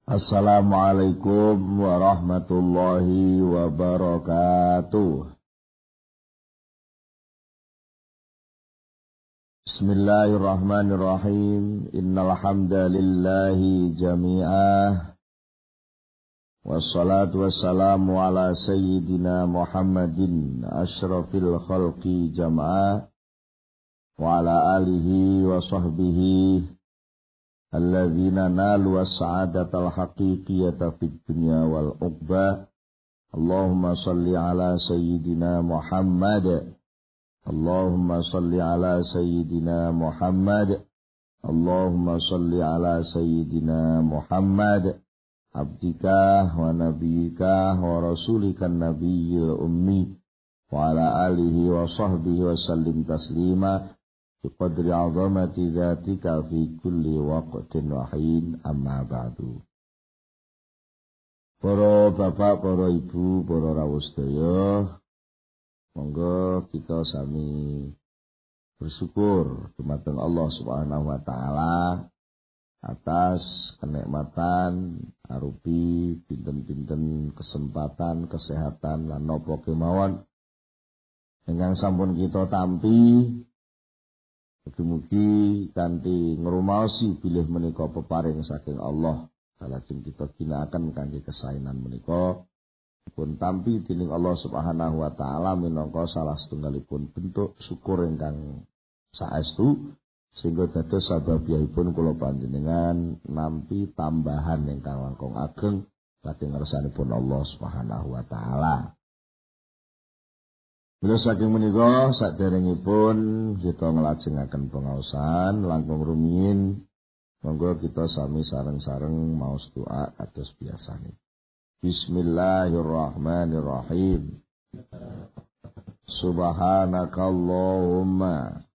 Assalamualaikum warahmatullahi wabarakatuh. Bismillahirrahmanirrahim. Innal hamdalillahi jami'ah. Wassalatu wassalamu ala sayyidina Muhammadin asyrafil khalqi jam'ah wa ala alihi wa sahbihi alladzina nalu as-sa'adatal haqiqiyata fid dunya wal uqbah. Allahumma salli ala sayyidina Muhammad. Allahumma salli ala sayyidina Muhammad. Allahumma salli ala sayyidina Muhammad abdika wa nabiyyika wa rasulika nabiyil ummi wa ala alihi wa sahbihi wa sallim taslima biqadri azamati dzatika fi kulli waqtin wa hin, amma ba'du. Para bapak, para ibu, para rawuh sedaya, monggo kita sami bersyukur dumateng Allah Subhanahu wa taala atas kenikmatan arupi pinten-pinten kesempatan, kesehatan lan napa kemawon ingkang sampun kita tampi. Mugi-mugi kanthi ngrumaosi bilih menika peparing saking Allah, salajeng kita ginakaken kangge kesaenan menika pun tampi dening Allah Subhanahu wa taala minangka salah setunggalipun bentuk syukur ingkang saestu sehingga dados sababipun kula panjenengan nampi tambahan ingkang langkung ageng saking ngersanipun Allah Subhanahu wa taala. Bila saking menika saderengipun kita nglajengaken pengaosan langkung rumiyin, monggo kita sami sareng-sareng maos doa kados biasane. Bismillahirrahmanirrahim. Subhanakallahumma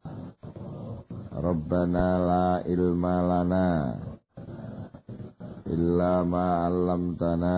Rabbana la ilma lana illa ma 'allamtana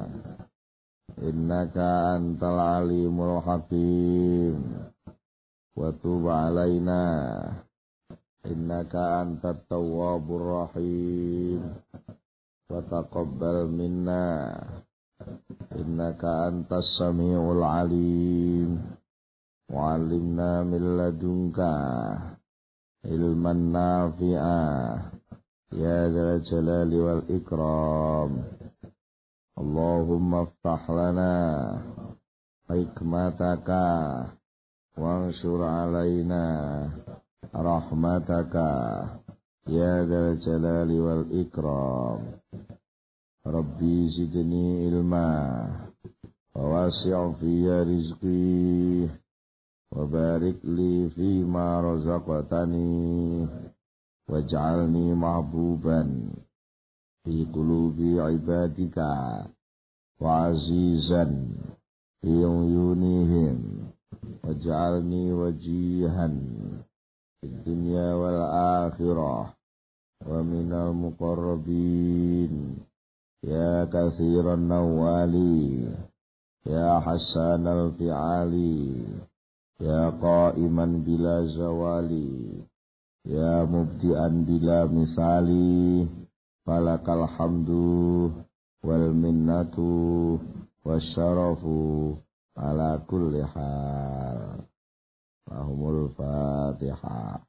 innaka antal alimul hakim wa tub alaina innaka antat tawwabur rahim wa taqabbal minna innaka antas samiul alim wa 'allimna min ladunka ilman nafi'a ya dzal jalali wal ikram. Allahumma aftah lana hikmataka wanshur alaina rahmataka ya dzal jalali wal ikram. Rabbi zidni ilma wa wasi' fiyya rizqi wa barik li fima razaqtani waj'alni mahbuban fi qulubi ibadika wa azizan fi uyunihim waj'alni wajihan fid dunya wal akhirah wa minal muqarrabin ya katsiran nawali ya hasanal fi'ali ya qa'iman bila zawali ya mubdi'an bila misali falakal hamdu wal minnatu wasyarafu ala kulli hal. Lahumul Fatihah.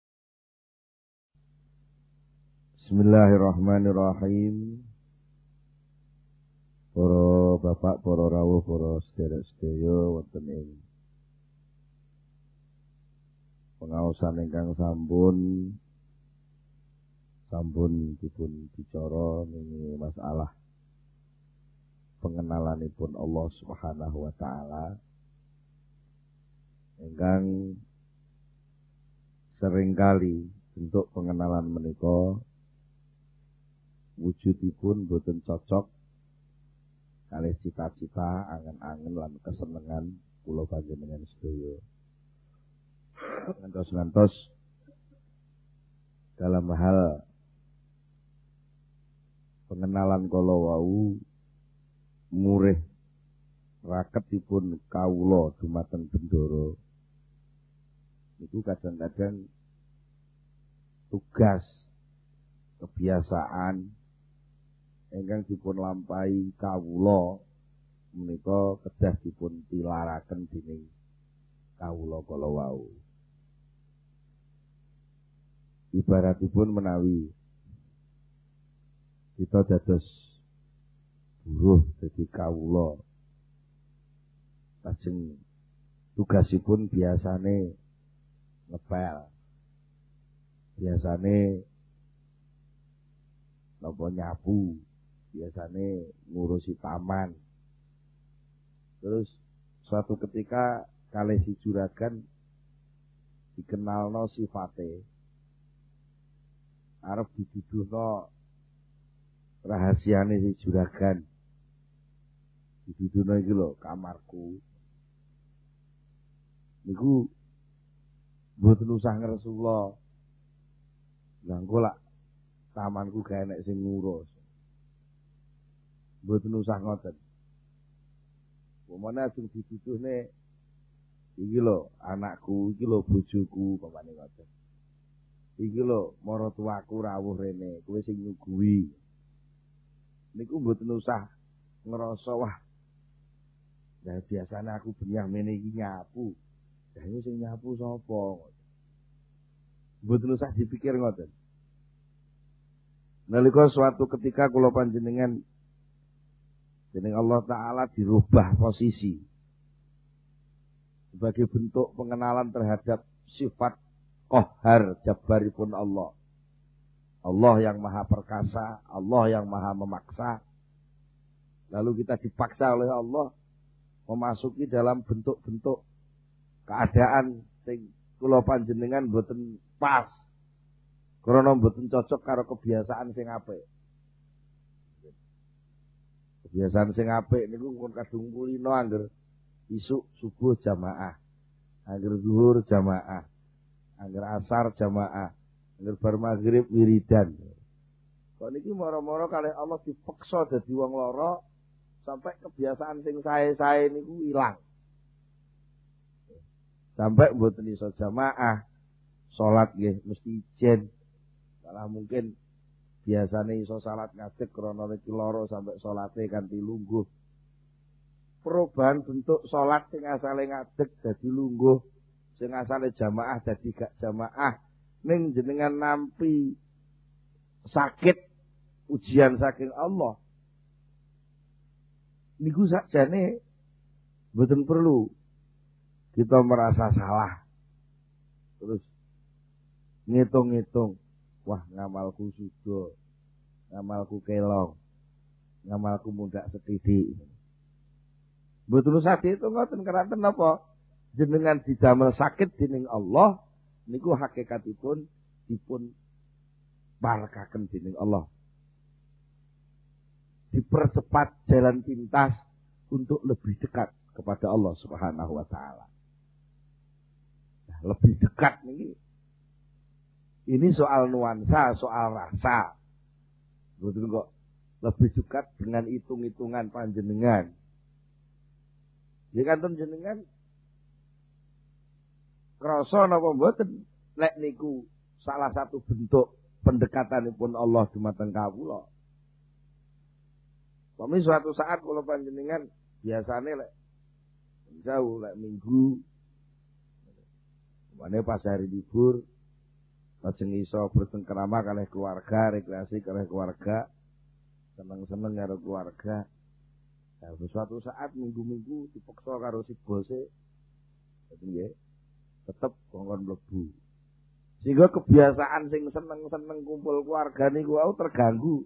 Bismillahirrahmanirrahim. Para bapak, para rawuh, para sedherek-sedherek wonten ing pengaosan ingkang sampun dipun bicara ning masalah pengenalanipun Allah Subhanahu wa taala ingkang seringkali bentuk pengenalan menika wujudipun boten cocok kalih cita-cita, angen-angen lan kesenengan kula panjenengan sedaya. Ngantos-ngantos dalam hal pengenalan kala wau murih raketipun kawula dumateng bendoro niku kadang-kadang tugas kebiasaan ingkang dipun lampahi kawula menika kedah dipun tilaraken dening kawula kala wau. Ibaratipun menawi kita dados buruh dadi kawula, lajeng tugasipun biasane ngepel, biasane napa nyapu, biasane ngurusi taman. Terus suatu ketika kalih si juragan dikenalno sifate arep diduduhno rahasiane si juragan. Diduduhno iki lho kamarku. Niku mboten usah ngresula. Lah engko lak tamanku gak enek sing ngurus. Mboten usah ngoten. Pemane ajeng dituduhne iki lho anakku, iki lho bojoku pamane ngoten. Iki lho maratuwaku rawuh rene, kowe sing nyuguhi. Niku mboten usah ngerasa wah. Lah biasane aku benyah mene iki nyapu. Lah iki sing nyapu sapa? Mboten usah dipikir ngoten. Nalika suatu ketika kula panjenengan dening Allah Ta'ala dirubah posisi sebagai bentuk pengenalan terhadap sifat Qahhar Jabbaripun Allah. Allah yang maha perkasa, Allah yang maha memaksa. Lalu kita dipaksa oleh Allah memasuki dalam bentuk-bentuk keadaan sing kula panjenengan boten pas. Krana boten cocok karo kebiasaan sing apik. Kebiasaan sing apik niku pun kadung kulino angger isuk subuh jamaah, angger zuhur jamaah, angger asar jamaah, angger bar maghrib wiridan. Kok niki moro-moro kalih Allah dipeksa dadi wong lara sampai kebiasaan sing sae-sae niku ilang. Sampai mboten iso jamaah, salat nggih mesti ijen. Malah mungkin biasane iso salat ngadeg krana niki lara sampai salate kanthi lungguh. Perubahan bentuk salat sing asale ngadeg dadi lungguh, sing asale jamaah dadi gak jamaah, ning jenengan nampi sakit ujian saking Allah. Niku sakjane mboten perlu kita merasa salah. Terus ngitung-ngitung, wah ngamalku sudo, ngamalku kelong, ngamalku mundak setidik. Mboten usah diitung ngoten keranten napa? Jenengan didamel sakit dening Allah niku hakikatipun dipun barakaken dening Allah. Dipercepat jalan pintas untuk lebih dekat kepada Allah Subhanahu wa taala. Nah, lebih dekat nih. Ini soal nuansa, soal rasa. Betul kok lebih dekat dengan hitung-hitungan panjenengan. Ya kanten jenengan krasa napa mboten nek niku salah satu bentuk pendekatanipun Allah dumateng kawula. Pami suatu saat kula panjenengan biasane lek jauh lek minggu mane pas hari libur lajeng iso bersengkrama kalih keluarga, rekreasi kalih keluarga, seneng-seneng karo keluarga. Nah, suatu saat minggu-minggu dipaksa karo si bose dadi nggih tetep kongkon mlebu. Sehingga kebiasaan sing seneng-seneng kumpul keluarga niku wau terganggu.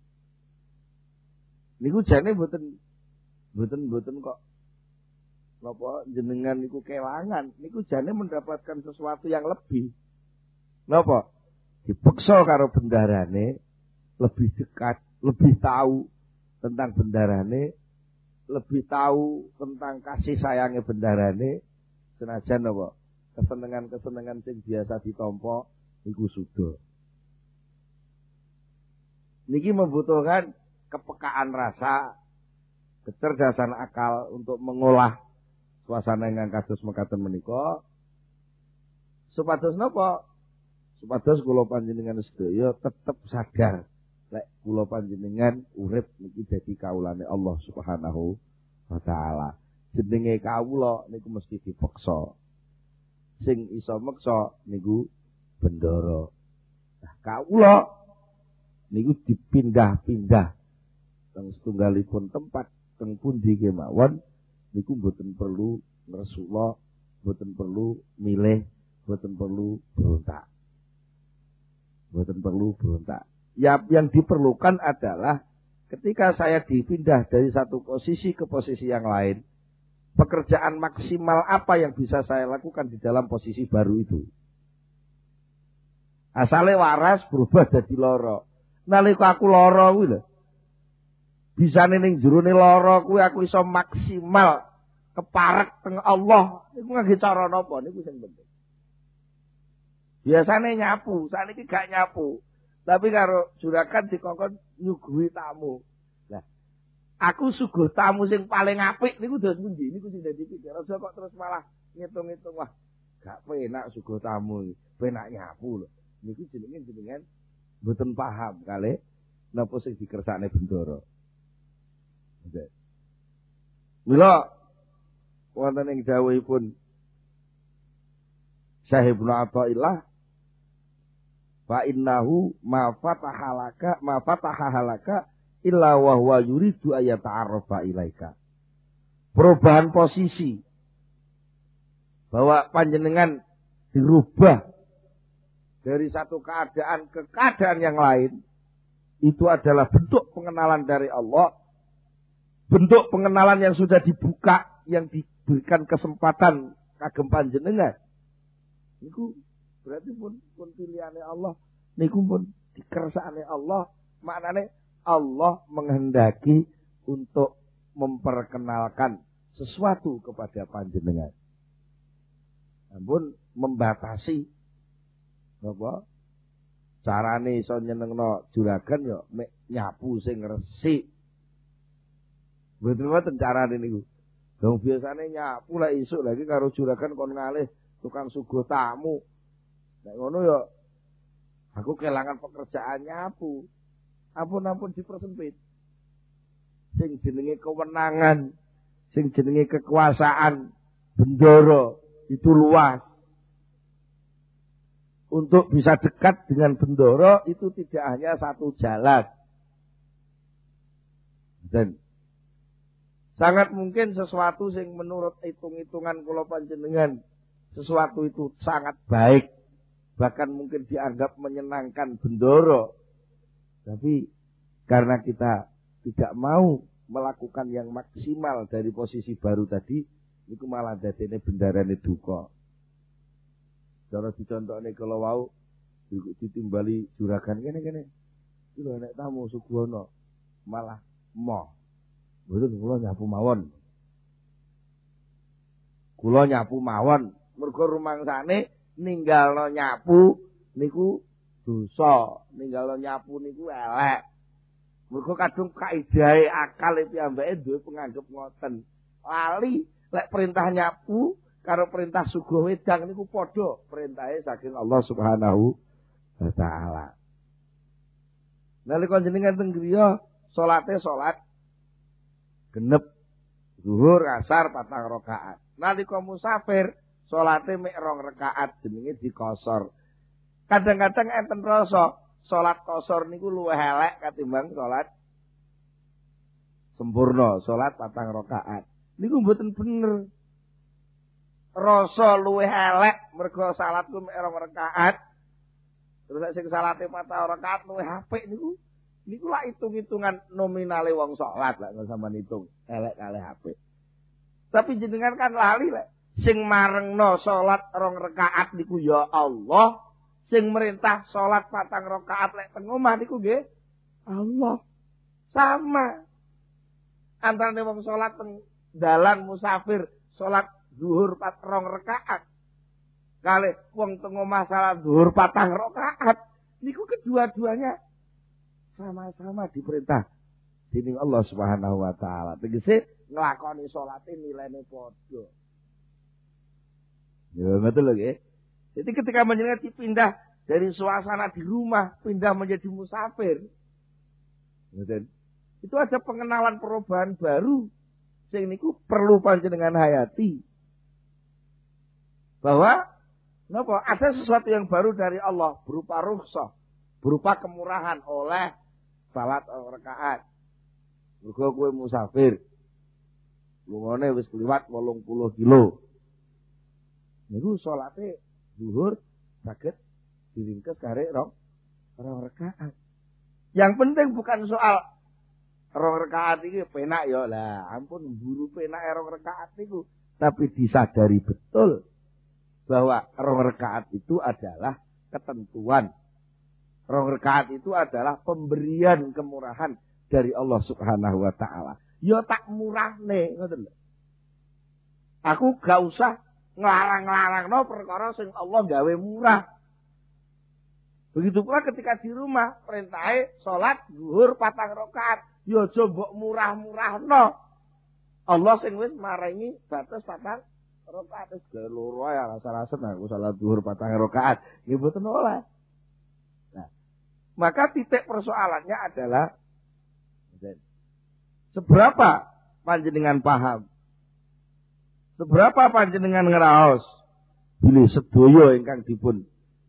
Niku jane mboten kok napa jenengan niku kelangan, niku jane mendapatkan sesuatu yang lebih. Napa? Dipeksa karo bendarane lebih dekat, lebih tahu tentang bendarane, lebih tahu tentang kasih sayangnya bendarane, senajan napa? Kesenengan-kesenengan sing biasa ditampa niku suda. Niki membutuhkan kepekaan rasa, kecerdasan akal untuk mengolah suasana ingkang kados mekaten menika. Supados napa? Supados kula panjenengan sedaya tetep sadar lek kula panjenengan urip niki dadi kawulane Allah Subhanahu wa taala. Jenenge kawula niku mesti dipeksa. Sing iso meksa niku bendara. Nah, kawula niku dipindah-pindah teng setunggalipun tempat teng pundi kemawon niku mboten perlu ngresula, mboten perlu milih, mboten perlu berontak. Mboten perlu berontak. Ya, yang diperlukan adalah ketika saya dipindah dari satu posisi ke posisi yang lain, pekerjaan maksimal apa yang bisa saya lakukan di dalam posisi baru itu. Asale waras berubah jadi loro. Nalika aku loro kuwi lho. Bisane ning jerone loro kuwi aku iso maksimal keparek teng Allah. Iku ngangge cara napa niku sing penting. Biasane nyapu, sakniki gak nyapu. Tapi karo juragan dikongkon nyuguhi tamu. Lah, aku suguh tamu sing paling apik niku dos pundi? Niku sing dadi pikir. Aja kok terus malah ngitung-ngitung wah, gak penak suguh tamu, penak nyapu lho. Niku jenengan mboten paham kalih napa sing dikersakne bendara. Nggih. Mila wonten ing dawuhipun Syekh Ibnu Athaillah fa innahu ma fatahalaka illa wa huwa yuridu ayata'arrafa ilaika. Perubahan posisi bahwa panjenengan dirubah dari satu keadaan ke keadaan yang lain itu adalah bentuk pengenalan dari Allah, bentuk pengenalan yang sudah dibuka, yang diberikan kesempatan kagem panjenengan. Niku berarti pun pilihane Allah, niku pun dikersakane Allah, maknane Allah menghendaki untuk memperkenalkan sesuatu kepada panjenengan. Ampun membatasi apa? Carane iso nyenengno juragan ya mek nyapu sing resik. Mboten carane niku. Dong biasane nyapu lek isuk lagi karo juragan kon ngalih tukang suguh tamu. Nek ngono ya aku kelangan pekerjaan nyapu. Ampun dipersempit. Sing jenenge kewenangan, sing jenenge kekuasaan bendara itu luas. Untuk bisa dekat dengan bendara itu tidak hanya satu jalan. Dan sangat mungkin sesuatu yang menurut hitung-hitungan kula panjenengan sesuatu itu sangat baik, bahkan mungkin dianggap menyenangkan bendara. Tapi karena kita tidak mau melakukan yang maksimal dari posisi baru tadi, itu malah dadene bendarane duka. Cara dicontohne kalau wau ditimbali juragan kene-kene. Iki lho nek tamu suguhana malah moh. Mboten kula nyapu mawon. Kula nyapu mawon, mergo rumangsane ninggalno nyapu niku dosa, ninggalno nyapu niku elek. Mergo kadung kaidahe akal piyambake duwe penganggep ngoten. Lali lek perintah nyapu karo perintah suguh wedang niku padha perintahe saking Allah Subhanahu wa taala. Nalika jenengan teng griya salate salat genep zuhur asar 4 rakaat. Nalika musafir salate mek 2 rakaat jenenge dikosor. Kadang-kadang enten rasa salat kosor niku luwih elek katimbang salat sempurna, salat 4 rakaat. Niku mboten bener. Rasa luwih elek mergo salatku mek 2 rakaat. Terus sing salate 4 rakaat luwih apik niku. Niku lak hitung-hitungan nominale wong salat lak sampean hitung elek kalih apik. Tapi jenengan kan lali lek sing marengno salat 2 rakaat niku ya Allah, sing merintah salat 4 rakaat lek teng omah niku nggih Allah. Sama. Antara wong salat teng dalan musafir salat zuhur 2 rakaat. Kalih wong teng omah salat zuhur 4 rakaat. Niku kedua-duanya sama-sama diperintah dening Allah Subhanahu wa taala. Tegese nglakoni salate nilainya padha. Ya betul lho nggih. Jadi ketika menjenengan dipindah dari suasana di rumah pindah menjadi musafir, Itu ada pengenalan perubahan baru. Sing niku perlu panjenengan hayati. Bahwa napa ada sesuatu yang baru dari Allah berupa rukhsah, berupa kemurahan oleh salat rakaat. Mergo kowe musafir. Lungone wis kliwat 80 kilo. Niku salate zuhur saged diringkes kare rong rakaat. Yang penting bukan soal rong rakaat iki penak ya lah, ampun buru penak rong rakaat niku, tapi disadari betul bahwa rong rakaat itu adalah ketentuan. Rong rakaat itu adalah pemberian kemurahan dari Allah Subhanahu wa taala. Ya tak murahne, ngoten lho. Aku gak usah nglarang-nglarangno perkara sing Allah gawe murah. Begitu pula ketika di rumah perintahe salat zuhur 4 rakaat, ya aja mbok murah-murahno. Allah sing wis maringi batas 4 rakaat wis gawe loro ya rasa-rasa aku salat zuhur 4 rakaat. Nggih mboten oleh. Nah, maka titik persoalannya adalah seberapa panjenengan paham? Seberapa panjenengan ngeraos bilih sedaya ingkang dipun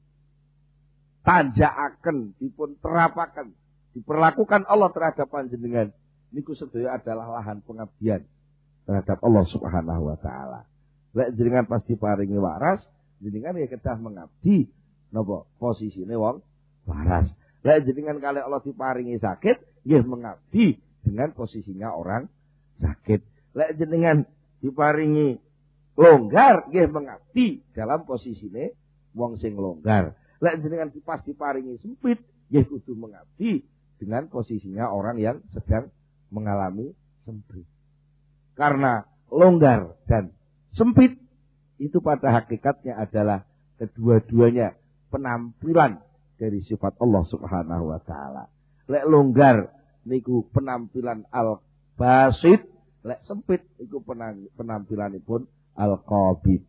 tanjakaken, dipun terapaken, diperlakukan Allah terhadap panjenengan niku sedaya adalah lahan pengabdian terhadap Allah Subhanahu wa taala. Lek jenengan pasti paringi waras, jenengan ya kedah mengabdi napa posisine wong waras. Lek jenengan kali Allah diparingi sakit, nggih mengabdi dengan posisinya orang sakit. Lek jenengan diparingi longgar, nggih mengabdi dalam posisine wong sing longgar. Lek jenengan pas diparingi sempit, nggih kudu mengabdi dengan posisinya orang yang sedang mengalami sempit. Karena longgar dan sempit itu pada hakikatnya adalah kedua-duanya penampilan dari sifat Allah Subhanahu wa taala. Lek longgar niku penampilan al-basit, lek sempit niku penampilanipun al-qabid.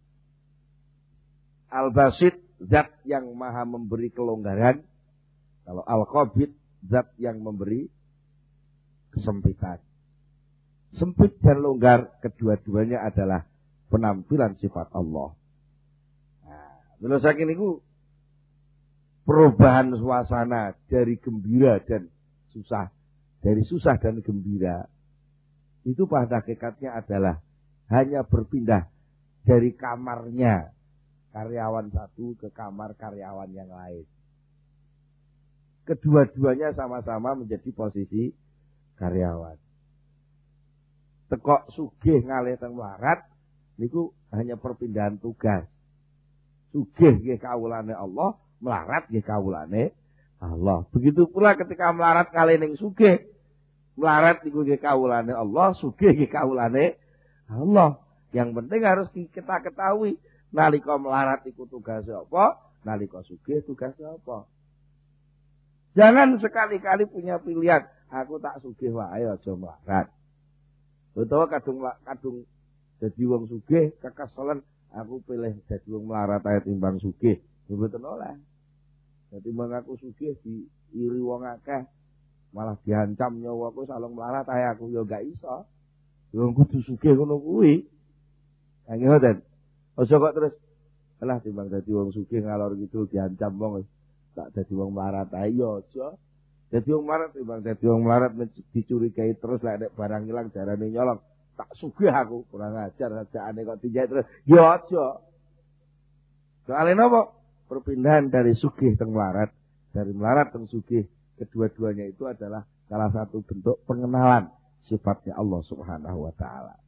Al-basit zat yang maha memberi kelonggaran, kalau al-qabid zat yang memberi kesempitan. Sempit dan longgar kedua-duanya adalah penampilan sifat Allah. Nah, menurut saya niku perubahan suasana dari gembira dan susah, dari susah dan gembira itu pada hakikatnya adalah hanya berpindah dari kamarnya karyawan satu ke kamar karyawan yang lain. Kedua-duanya sama-sama menjadi posisi karyawan. Tekok sugih ngalih teng melarat niku hanya perpindahan tugas. Sugih nggih kawulane Allah, melarat nggih kawulane Allah. Begitu pula ketika melarat ngalih ning sugih, melarat niku nggih kawulane Allah, sugih nggih kawulane Allah. Yang penting harus kita ketahui nalika melarat iku tugasnya apa, nalika sugih tugasnya apa. Jangan sekali-kali punya pilihan, aku tak sugih wae aja melarat. Utawa kadung dadi wong sugih kekeselan, aku pilih dadi wong melarat ae timbang sugih. Mboten oleh. Dadi mung aku sugih diiri wong akeh, malah diancam nyawaku salong melarat ae aku ya gak iso. Wong kudu sugih ngono kuwi. Nggih ngoten. Aja kok terus alah timbang dadi wong sugih ngalor gitu diancam wong tak dadi wong melarat ae ya aja. Dadi wong melarat timbang dadi wong melarat dicurigai terus lek nek barang ilang jarane nyolong. Tak sugih aku, kurang ajar ajaane kok dijait terus. Ya aja. Soale napa? Perpindahan dari sugih teng melarat, dari melarat teng sugih, kedua-duanya itu adalah salah satu bentuk pengenalan sifatnya Allah Subhanahu wa taala.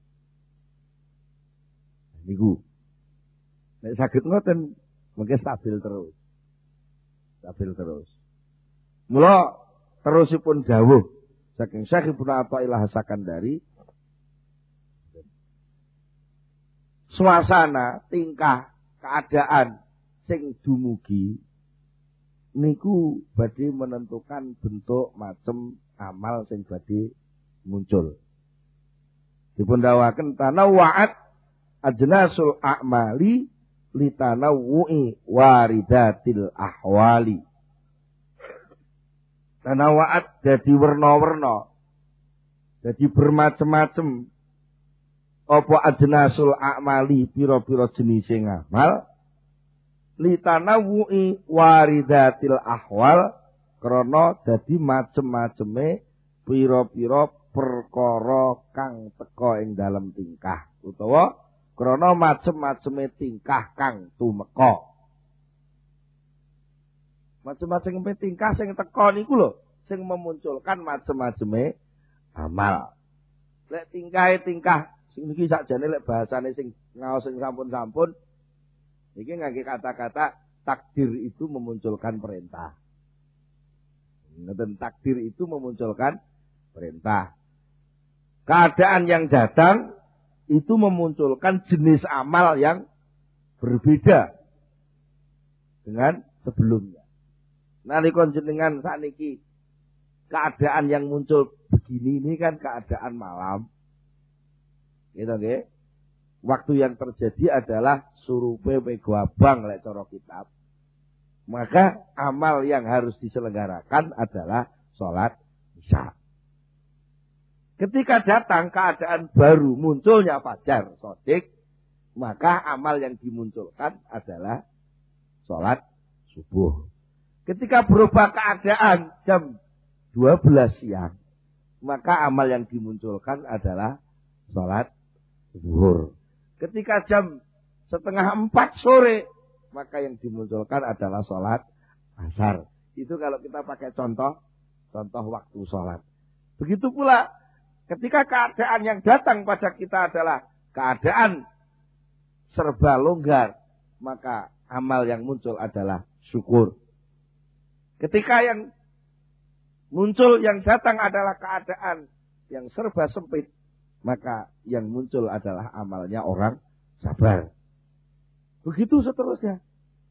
Niku nek saged ngoten mengke stabil terus. Stabil terus. Mula terusipun dawuh saking Syekh Ibnu Athaillah Sakandari, suasana, tingkah, keadaan sing dumugi niku badhe menentukan bentuk macem amal sing badhe muncul. Dipun dawaken tanawwa'at ajnasul a'mali litanawwu'i waridatil ahwali. Tanawa'at dadi werna-werna. Dadi bermacam-macam. Apa ajnasul a'mali pira-pira jenise ngamal. Litanawu'i waridatil ahwal. Krana dadi macem-maceme pira-pira perkara kang teka ing dalem tingkah. Utawa krana macem-maceme tingkah kang tumeka. Macem-maceme tingkah sing teka niku lho, sing memunculkan macem-maceme amal. Lek tingkah sing iki sakjane lek bahasane sing ngaos sing sampun-sampun iki ngangge kata-kata takdir itu memunculkan perintah. Ngeten takdir itu memunculkan perintah. Keadaan yang datang itu memunculkan jenis amal yang berbeda dengan sebelumnya. Nalika jenengan sakniki keadaan yang muncul begini ini kan keadaan malam. Gitu nggih. Waktu yang terjadi adalah surupe pego abang lek cara kitab. Maka amal yang harus diselenggarakan adalah sholat isya. Ketika datang keadaan baru munculnya fajar shadiq, maka amal yang dimunculkan adalah sholat subuh. Ketika berubah keadaan jam 12 siang, maka amal yang dimunculkan adalah sholat zuhur. Ketika jam 3:30 sore, maka yang dimunculkan adalah sholat asar. Itu kalau kita pakai contoh waktu sholat. Begitu pula ketika keadaan yang datang pada kita adalah keadaan serba longgar, maka amal yang muncul adalah syukur. Ketika yang muncul yang datang adalah keadaan yang serba sempit, maka yang muncul adalah amalnya orang sabar. Begitu seterusnya.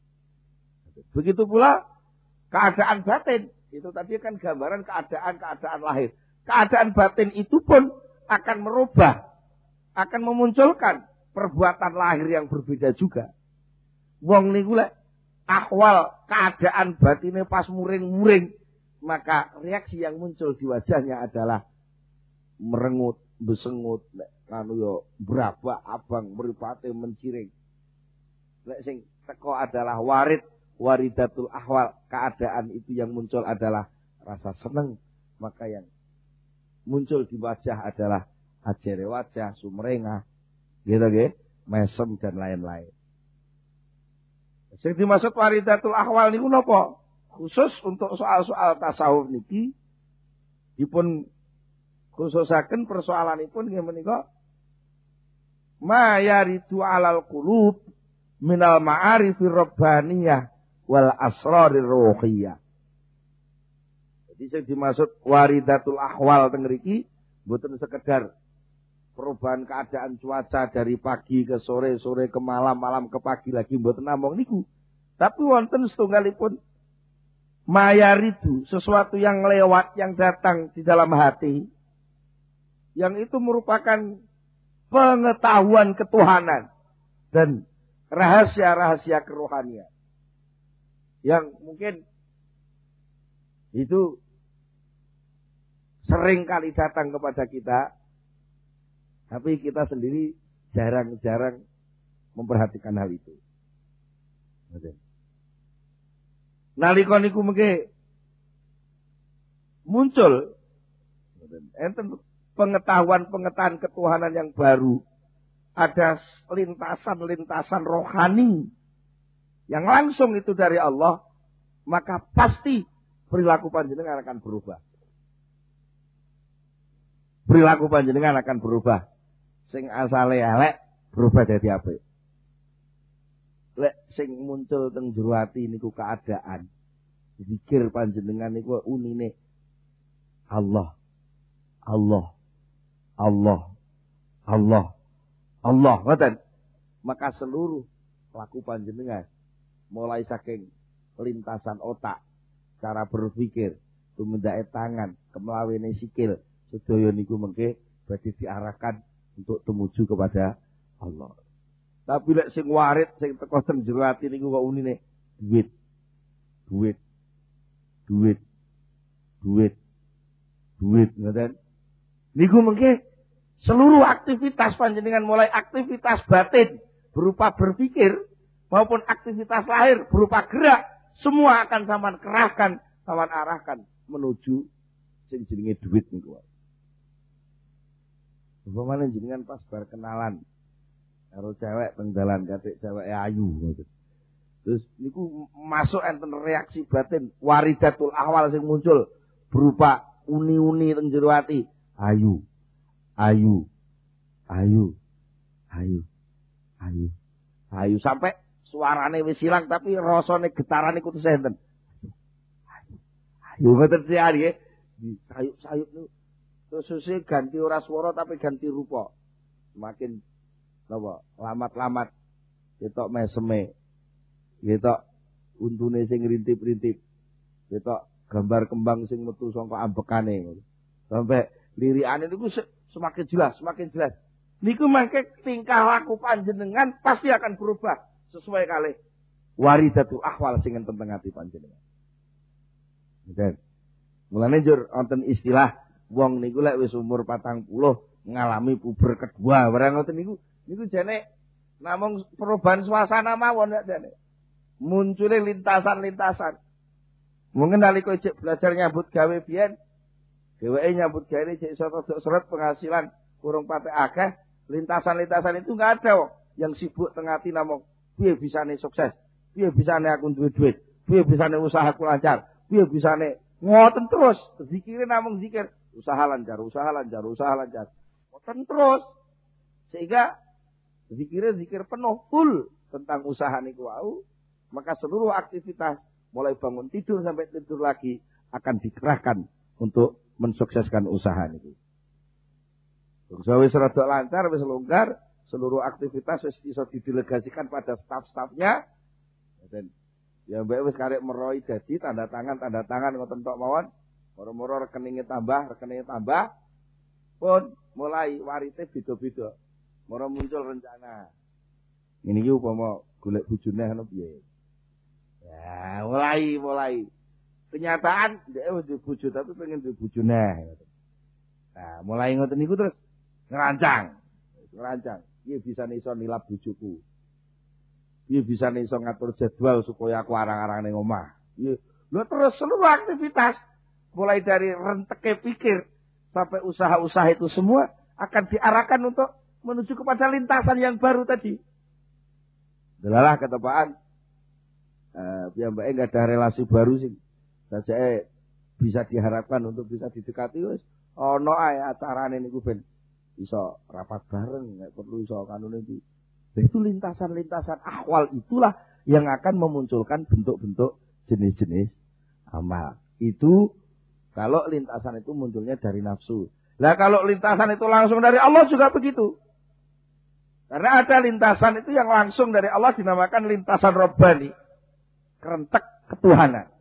Begitu pula keadaan batin. Itu tadi kan gambaran keadaan lahir. Keadaan batin itu pun akan merubah. Akan memunculkan perbuatan lahir yang berbeda juga. Wong niku lek ahwal keadaan batinnya pas muring-muring. Maka reaksi yang muncul di wajahnya adalah merengut, besengut, kanu yo berabak abang mripate menciring. Lek sing teko adalah waridatul ahwal, keadaan itu yang muncul adalah rasa seneng, maka yang muncul di wajah adalah ajere wajah, sumrengah, gitu nggih, mesem dan lain-lain. Sing dimaksud waridatul ahwal niku napa? Khusus untuk soal-soal tasawuf niki dipun khususaken persoalanipun nggih menika ma yaridu alal qulub minal ma'arifir rabbaniyah wal asrarir ruhiyah. Jadi sing dimaksud waridatul ahwal teng mriki mboten sekedar perubahan keadaan cuaca dari pagi ke sore, sore ke malam, malam ke pagi lagi mboten namung niku. Tapi wonten setunggalipun mayaridu, sesuatu yang lewat, yang datang di dalam hati, yang itu merupakan pengetahuan ketuhanan dan rahasia-rahasia kerohanian. Yang mungkin itu sering kali datang kepada kita, tapi kita sendiri jarang-jarang memperhatikan hal itu. Nalika niku mengke muncul enten pengetahuan ketuhanan yang baru, ada lintasan rohani yang langsung itu dari Allah, maka pasti perilaku panjenengan akan berubah. Perilaku panjenengan akan berubah. Sing asale elek berubah dadi apik. Lek sing muncul teng jero ati niku keadaan. Zikir panjenengan niku unine Allah. Allah. Allah. Allah. Allah, ngoten. Maka seluruh laku panjenengan mulai saking lintasan otak, cara berpikir, tumindake tangan, kemlawene sikil, sedaya niku mengke badhe diarahkan untuk tumuju kepada Allah. Tapi lek sing warit sing teko teng jero ati niku kok unine duit. Duit. Duit. Duit ngoten. Niku mengke seluruh aktivitas panjenengan mulai aktivitas batin berupa berpikir maupun aktivitas lahir berupa gerak semua akan sampean kerahkan, sampean arahkan menuju sing jenenge duit niku. Umpamane jenengan pas bar kenalan karo cewek teng dalan katik ceweke ayu ngoten. Terus niku masuk enten reaksi batin waridatul ahwal sing muncul berupa uni-uni teng jero ati. Ayu. Sampai suarane wis ilang tapi rasane getarane kudu enten. Ayu ngoten siari nggih. Sayup-sayup niku terus ganti ora swara tapi ganti rupa. Semakin napa? Lamat-lamat. Ketok meseme. Ketok untune sing rintip-rintip. Ketok gambar kembang sing metu saka ambekane. Sampai lirikane niku semakin jelas. Niku mangke tingkah laku panjenengan pasti akan berubah sesuai kalih waridatul ahwal sing enten teng ati panjenengan. Nggih. Mulane njur wonten istilah wong niku lek wis umur 40 ngalami puber kedua, barang ngoten niku jane namung perubahan suasana mawon nek jane. Muncule lintasan-lintasan. Mungkin nalika cek belajar nyambut gawe biyen, dheweke nyambut gawe cek iso rodok seret penghasilan kurang patek akeh, lintasan-lintasan itu enggak ada yang sibuk tengati namung piye bisane sukses, piye bisane aku duwe duit, piye bisane usahaku lancar, piye bisane ngoten terus, zikire namung zikir, usaha lancar. Ngoten terus. Sehingga zikir penuh full tentang usaha niku wau, maka seluruh aktivitas mulai bangun tidur sampai tidur lagi akan dikerahkan untuk mensukseskan usaha niku. Wis rada lancar, wis longgar, seluruh aktivitas wis bisa didelegasikan pada staf-stafnya. Dan ya mbak wis karek meroi dadi tanda tangan ngoten tok mawon. Moro-moro rekeninge tambah pun mulai warite beda-beda. Moro muncul rencana. Ini iki upama golek bojone ngono piye. Ya, mulai. Kenyataan dhek wis duwe bojo tapi pengen duwe bojone. Nah, mulai ngoten niku terus ngerancang. Piye bisa iso nilap bojoku. Piye bisa iso ngatur jadwal supaya aku arang-arang ning omah. Lho terus seluruh aktivitas mulai dari renteke pikir sampai usaha-usaha itu semua akan diarahkan untuk menuju kepada lintasan yang baru tadi. Delalah ketepaan piyambake enggak ada relasi baru sih. Saja bisa diharapkan untuk bisa didekati wis ana ae acarane niku ben iso rapat bareng nek perlu iso kanune iki. Itu lintasan-lintasan ahwal itulah yang akan memunculkan bentuk-bentuk jenis-jenis amal. Itu kalau lintasan itu munculnya dari nafsu. Lah kalau lintasan itu langsung dari Allah juga begitu. Karena ada lintasan itu yang langsung dari Allah dinamakan lintasan Rabbani. Kerentek ketuhanan.